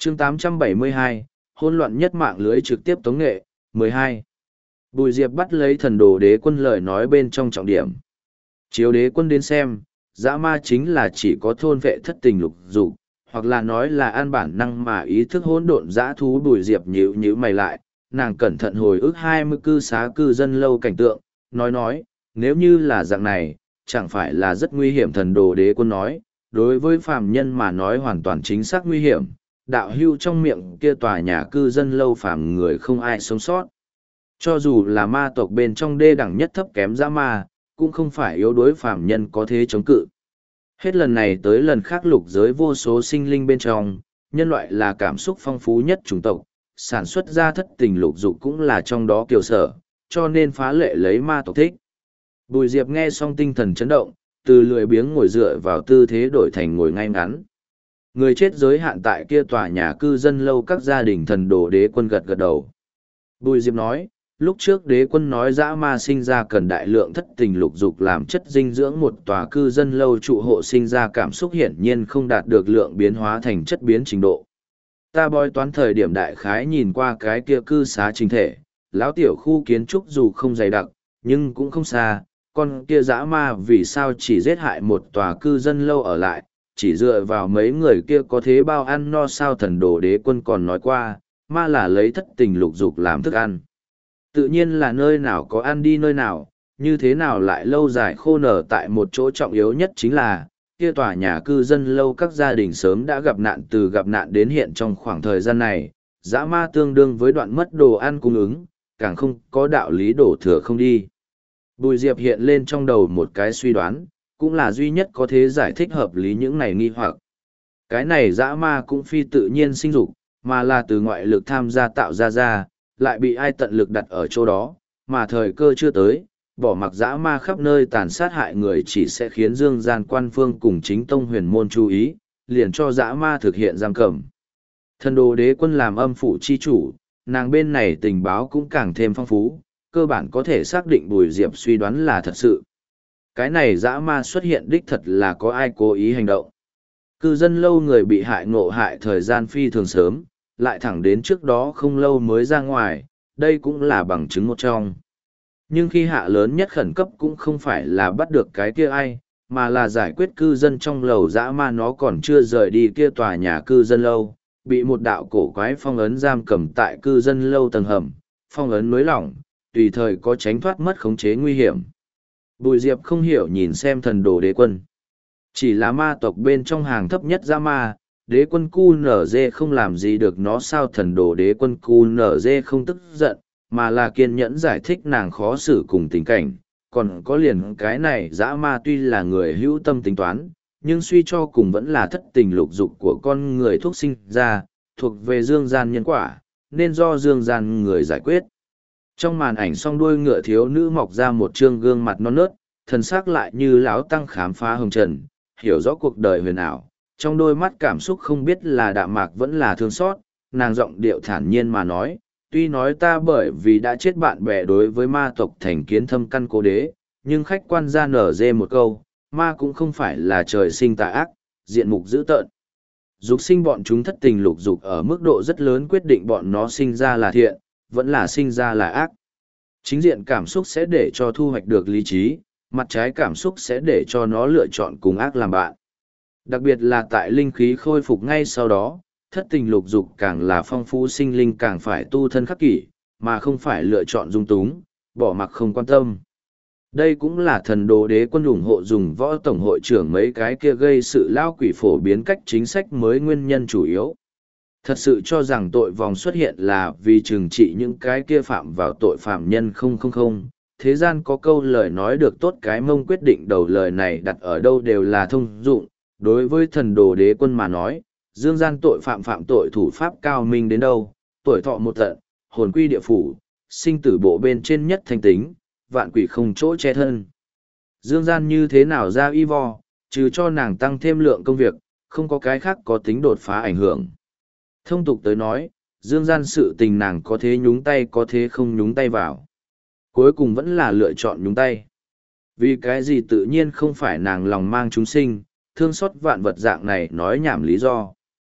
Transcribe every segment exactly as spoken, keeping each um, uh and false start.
chương tám trăm bảy mươi hai, hỗn loạn nhất mạng lưới trực tiếp tống nghệ, mười hai. Bùi Diệp bắt lấy thần đồ đế quân lời nói bên trong trọng điểm. Chiếu đế quân đến xem, dã ma chính là chỉ có thôn vệ thất tình lục dục, hoặc là nói là an bản năng mà ý thức hỗn độn dã thú. Bùi Diệp nhíu nhíu mày lại, nàng cẩn thận hồi ức hai mươi cư xá cư dân lâu cảnh tượng, nói nói, nếu như là dạng này, chẳng phải là rất nguy hiểm. Thần đồ đế quân nói, đối với phàm nhân mà nói hoàn toàn chính xác nguy hiểm, đạo hưu trong miệng kia tòa nhà cư dân lâu phàm người không ai sống sót. Cho dù là ma tộc bên trong đê đẳng nhất thấp kém dã ma, cũng không phải yếu đối phàm nhân có thế chống cự. Hết lần này tới lần khác lục giới vô số sinh linh bên trong, nhân loại là cảm xúc phong phú nhất chủng tộc, sản xuất ra thất tình lục dục cũng là trong đó kiều sở, cho nên phá lệ lấy ma tộc thích. Bùi Diệp nghe xong tinh thần chấn động, từ lười biếng ngồi dựa vào tư thế đổi thành ngồi ngay ngắn. Người chết giới hạn tại kia tòa nhà cư dân lâu. Các gia đình thần đồ đế quân gật gật đầu. Bùi Diệp nói, lúc trước đế quân nói dã ma sinh ra cần đại lượng thất tình lục dục làm chất dinh dưỡng, một tòa cư dân lâu trụ hộ sinh ra cảm xúc hiển nhiên không đạt được lượng biến hóa thành chất biến trình độ. Ta bói toán thời điểm đại khái nhìn qua cái kia cư xá trình thể, lão tiểu khu kiến trúc dù không dày đặc, nhưng cũng không xa, con kia dã ma vì sao chỉ giết hại một tòa cư dân lâu ở lại, chỉ dựa vào mấy người kia có thế bao ăn no sao? Thần đồ đế quân còn nói qua, ma là lấy thất tình lục dục làm thức ăn. Tự nhiên là nơi nào có ăn đi nơi nào, như thế nào lại lâu dài khô nở tại một chỗ. Trọng yếu nhất chính là, kia tòa nhà cư dân lâu các gia đình sớm đã gặp nạn, từ gặp nạn đến hiện trong khoảng thời gian này, dã ma tương đương với đoạn mất đồ ăn cung ứng, càng không có đạo lý đổ thừa không đi. Bùi Diệp hiện lên trong đầu một cái suy đoán, cũng là duy nhất có thể giải thích hợp lý những này nghi hoặc. Cái này dã ma cũng phi tự nhiên sinh dục, mà là từ ngoại lực tham gia tạo ra ra, lại bị ai tận lực đặt ở chỗ đó, mà thời cơ chưa tới, bỏ mặc dã ma khắp nơi tàn sát hại người chỉ sẽ khiến dương gian quan phương cùng chính tông huyền môn chú ý, liền cho dã ma thực hiện giam cầm. Thần đồ đế quân làm âm phủ chi chủ, nàng bên này tình báo cũng càng thêm phong phú, cơ bản có thể xác định Bùi Diệp suy đoán là thật sự. Cái này dã ma xuất hiện đích thật là có ai cố ý hành động. Cư dân lâu người bị hại ngộ hại thời gian phi thường sớm, lại thẳng đến trước đó không lâu mới ra ngoài, đây cũng là bằng chứng một trong. Nhưng khi hạ lớn nhất khẩn cấp cũng không phải là bắt được cái kia ai, mà là giải quyết cư dân trong lầu dã ma. Nó còn chưa rời đi kia tòa nhà cư dân lâu, bị một đạo cổ quái phong ấn giam cầm tại cư dân lâu tầng hầm, phong ấn nới lỏng, tùy thời có tránh thoát mất khống chế nguy hiểm. Bùi Diệp không hiểu nhìn xem thần đồ đế quân. Chỉ là ma tộc bên trong hàng thấp nhất dã ma, đế quân cu nở dê không làm gì được nó sao? Thần đồ đế quân cu nở dê không tức giận, mà là kiên nhẫn giải thích nàng khó xử cùng tình cảnh. Còn có liền cái này dã ma tuy là người hữu tâm tính toán, nhưng suy cho cùng vẫn là thất tình lục dục của con người thuốc sinh ra, thuộc về dương gian nhân quả, nên do dương gian người giải quyết. Trong màn ảnh song đuôi ngựa thiếu nữ mọc ra một trương gương mặt non nớt, thần sắc lại như lão tăng khám phá hồng trần, hiểu rõ cuộc đời huyền ảo. Trong đôi mắt cảm xúc không biết là đạm mạc vẫn là thương xót, nàng giọng điệu thản nhiên mà nói, tuy nói ta bởi vì đã chết bạn bè đối với ma tộc thành kiến thâm căn cố đế, nhưng khách quan ra nở dê một câu, ma cũng không phải là trời sinh tà ác, diện mục dữ tợn. Dục sinh bọn chúng thất tình lục dục ở mức độ rất lớn quyết định bọn nó sinh ra là thiện, vẫn là sinh ra là ác. Chính diện cảm xúc sẽ để cho thu hoạch được lý trí, mặt trái cảm xúc sẽ để cho nó lựa chọn cùng ác làm bạn. Đặc biệt là tại linh khí khôi phục ngay sau đó, thất tình lục dục càng là phong phú sinh linh càng phải tu thân khắc kỷ, mà không phải lựa chọn dung túng, bỏ mặc không quan tâm. Đây cũng là thần đồ đế quân ủng hộ dùng võ tổng hội trưởng mấy cái kia gây sự lao quỷ phổ biến cách chính sách mới nguyên nhân chủ yếu. Thật sự cho rằng tội vòng xuất hiện là vì trừng trị những cái kia phạm vào tội phạm nhân không không không. Thế gian có câu lời nói được tốt cái mông quyết định đầu, lời này đặt ở đâu đều là thông dụng. Đối với thần đồ đế quân mà nói, dương gian tội phạm phạm tội thủ pháp cao minh đến đâu, tuổi thọ một tận, hồn quy địa phủ, sinh tử bộ bên trên nhất thanh tính, vạn quỷ không chỗ che thân. Dương gian như thế nào ra y vo, trừ cho nàng tăng thêm lượng công việc, không có cái khác có tính đột phá ảnh hưởng. Thông tục tới nói, dương gian sự tình nàng có thế nhúng tay có thế không nhúng tay vào. Cuối cùng vẫn là lựa chọn nhúng tay. Vì cái gì tự nhiên không phải nàng lòng mang chúng sinh, thương xót vạn vật dạng này nói nhảm lý do.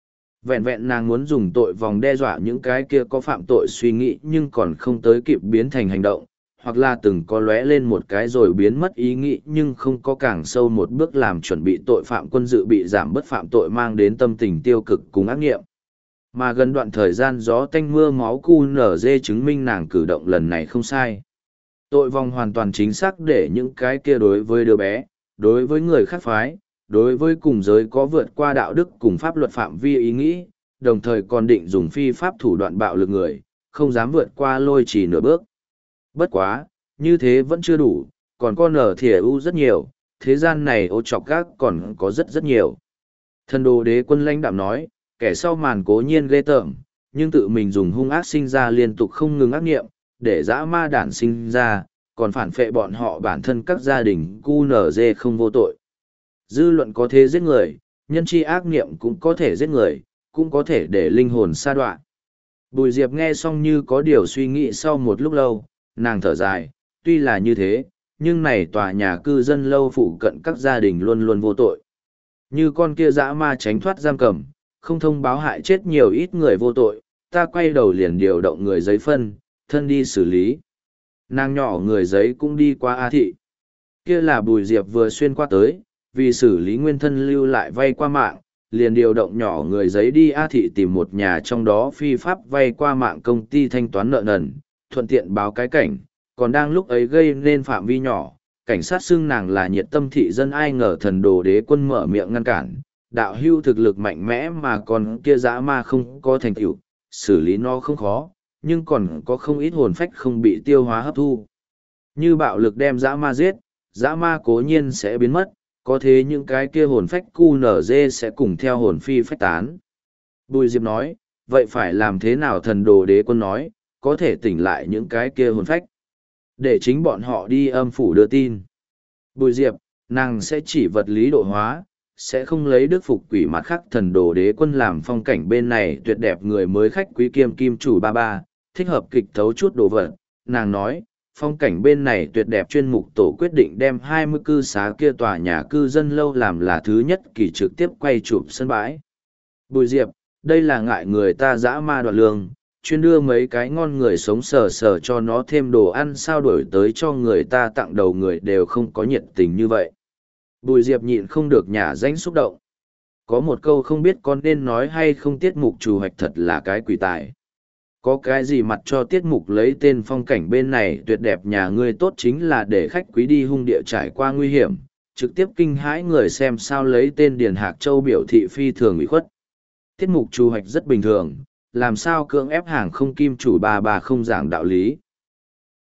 Vẹn vẹn nàng muốn dùng tội vòng đe dọa những cái kia có phạm tội suy nghĩ nhưng còn không tới kịp biến thành hành động, hoặc là từng có lóe lên một cái rồi biến mất ý nghĩ nhưng không có càng sâu một bước làm chuẩn bị tội phạm quân dự bị giảm bớt phạm tội mang đến tâm tình tiêu cực cùng ác nghiệm. Mà gần đoạn thời gian gió tanh mưa máu cu nở dê chứng minh nàng cử động lần này không sai. Tội vòng hoàn toàn chính xác để những cái kia đối với đứa bé, đối với người khác phái, đối với cùng giới có vượt qua đạo đức cùng pháp luật phạm vi ý nghĩ, đồng thời còn định dùng phi pháp thủ đoạn bạo lực người, không dám vượt qua lôi chỉ nửa bước. Bất quá, như thế vẫn chưa đủ, còn có nở thỉa u rất nhiều, thế gian này ô chọc gác còn có rất rất nhiều. Thần đồ đế quân lãnh đạm nói, kẻ sau màn cố nhiên ghê tởm, nhưng tự mình dùng hung ác sinh ra liên tục không ngừng ác nghiệm, để dã ma đản sinh ra, còn phản phệ bọn họ bản thân các gia đình cu nở dê không vô tội. Dư luận có thể giết người, nhân chi ác nghiệm cũng có thể giết người, cũng có thể để linh hồn sa đoạn. Bùi Diệp nghe xong như có điều suy nghĩ sau một lúc lâu, nàng thở dài, tuy là như thế, nhưng này tòa nhà cư dân lâu phụ cận các gia đình luôn luôn vô tội. Như con kia dã ma tránh thoát giam cầm, không thông báo hại chết nhiều ít người vô tội, ta quay đầu liền điều động người giấy phân, thân đi xử lý. Nàng nhỏ người giấy cũng đi qua A thị. Kia là Bùi Diệp vừa xuyên qua tới, vì xử lý nguyên thân lưu lại vay qua mạng, liền điều động nhỏ người giấy đi A thị tìm một nhà trong đó phi pháp vay qua mạng công ty thanh toán nợ nần, thuận tiện báo cái cảnh, còn đang lúc ấy gây nên phạm vi nhỏ, cảnh sát xưng nàng là nhiệt tâm thị dân, ai ngờ thần đồ đế quân mở miệng ngăn cản, đạo hưu thực lực mạnh mẽ mà còn kia dã ma không có thành tựu, xử lý nó không khó, nhưng còn có không ít hồn phách không bị tiêu hóa hấp thu. Như bạo lực đem dã ma giết, dã ma cố nhiên sẽ biến mất, có thế những cái kia hồn phách cu nở dê sẽ cùng theo hồn phi phách tán. Bùi Diệp nói, vậy phải làm thế nào? Thần đồ đế quân nói, có thể tỉnh lại những cái kia hồn phách, để chính bọn họ đi âm phủ đưa tin. Bùi Diệp, nàng sẽ chỉ vật lý độ hóa, sẽ không lấy đức phục quỷ mặt khác. Thần đồ đế quân làm phong cảnh bên này tuyệt đẹp người mới khách quý kiêm kim chủ ba ba, thích hợp kịch thấu chút đồ vật. Nàng nói, phong cảnh bên này tuyệt đẹp chuyên mục tổ quyết định đem hai mươi cư xá kia tòa nhà cư dân lâu làm là thứ nhất kỳ trực tiếp quay chụp sân bãi. Bùi Diệp, đây là ngại người ta dã ma đoạt lương, chuyên đưa mấy cái ngon người sống sờ sờ cho nó thêm đồ ăn, sao đổi tới cho người ta tặng đầu người đều không có nhiệt tình như vậy. Bùi Diệp nhịn không được nhả danh xúc động. Có một câu không biết con nên nói hay không, tiết mục chủ hoạch thật là cái quỷ tài. Có cái gì mặt cho tiết mục lấy tên phong cảnh bên này tuyệt đẹp nhà ngươi tốt chính là để khách quý đi hung địa trải qua nguy hiểm, trực tiếp kinh hãi người xem, sao lấy tên Điền Hạc Châu biểu thị phi thường ủy khuất. Tiết mục chủ hoạch rất bình thường, làm sao cưỡng ép hàng không kim chủ bà bà không giảng đạo lý.